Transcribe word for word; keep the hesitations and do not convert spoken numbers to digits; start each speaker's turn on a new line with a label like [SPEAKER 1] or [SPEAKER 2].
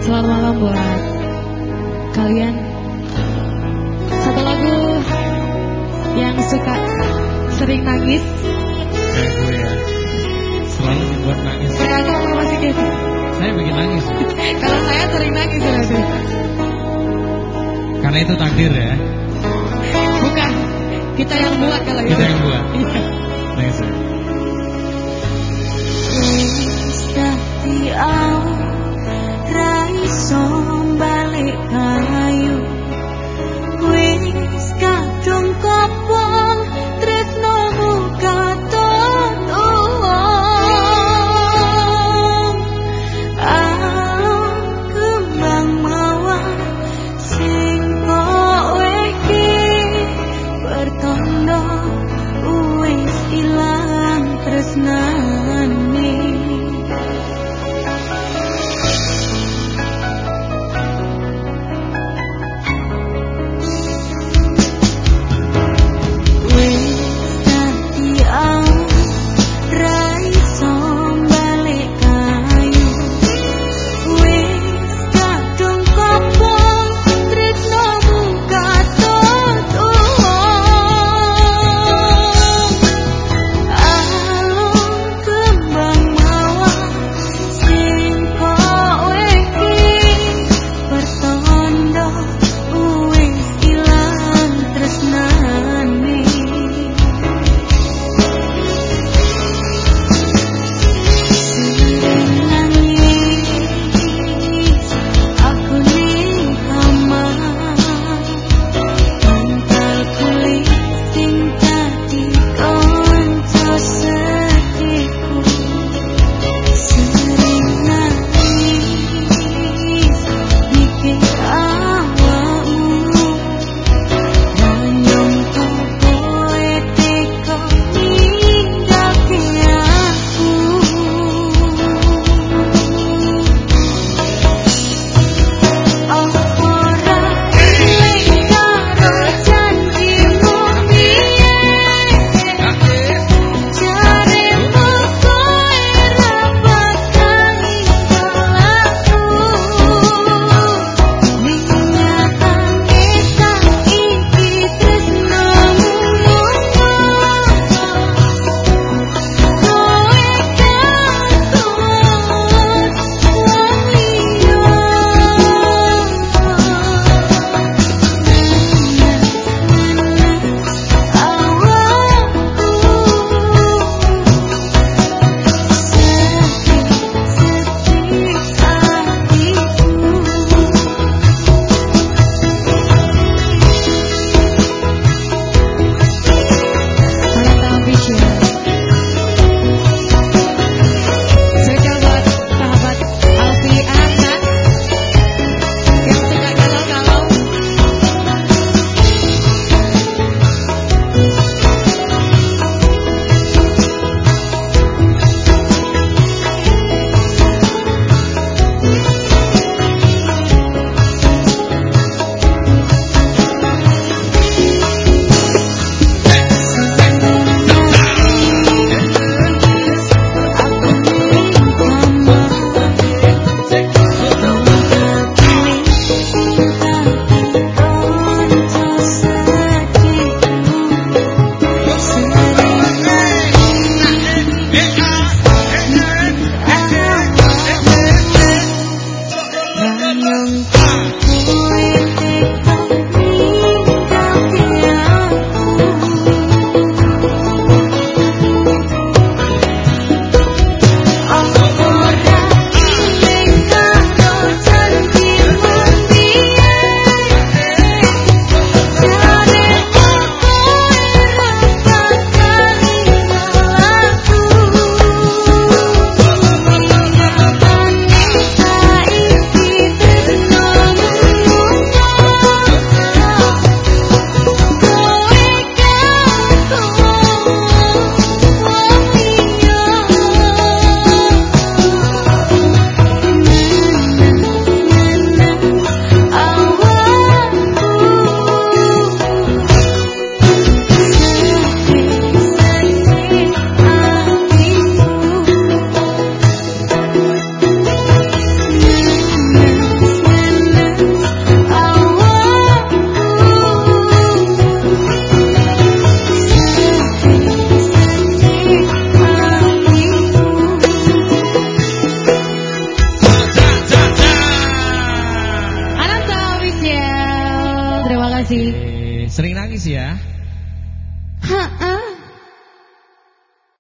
[SPEAKER 1] Selamat malam buat kalian. Satu lagu yang suka sering nangis.
[SPEAKER 2] Kayak gue ya, selalu dibuat nangis.
[SPEAKER 1] Saya aku sama Sigit.
[SPEAKER 2] Saya bikin nangis.
[SPEAKER 1] Kalau saya sering nangis berarti.
[SPEAKER 2] Karena itu takdir ya.
[SPEAKER 1] Bukan, kita yang buat kalau itu.
[SPEAKER 2] Kita yang buat.
[SPEAKER 1] Iya.
[SPEAKER 2] Nangis ya.
[SPEAKER 3] Raiso balik kayu wis kadung kopong tresno katon aku mang mawar sing kowe iki bertondo wis
[SPEAKER 1] kasih.
[SPEAKER 2] Sering nangis ya?
[SPEAKER 3] Ha-ha.